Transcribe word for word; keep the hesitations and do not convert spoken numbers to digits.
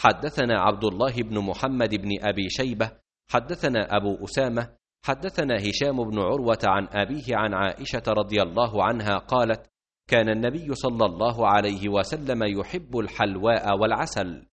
حدثنا عبد الله بن محمد بن أبي شيبة حدثنا أبو أسامة حدثنا هشام بن عروة عن أبيه عن عائشة رضي الله عنها قالت: كان النبي صلى الله عليه وسلم يحب الحلواء والعسل.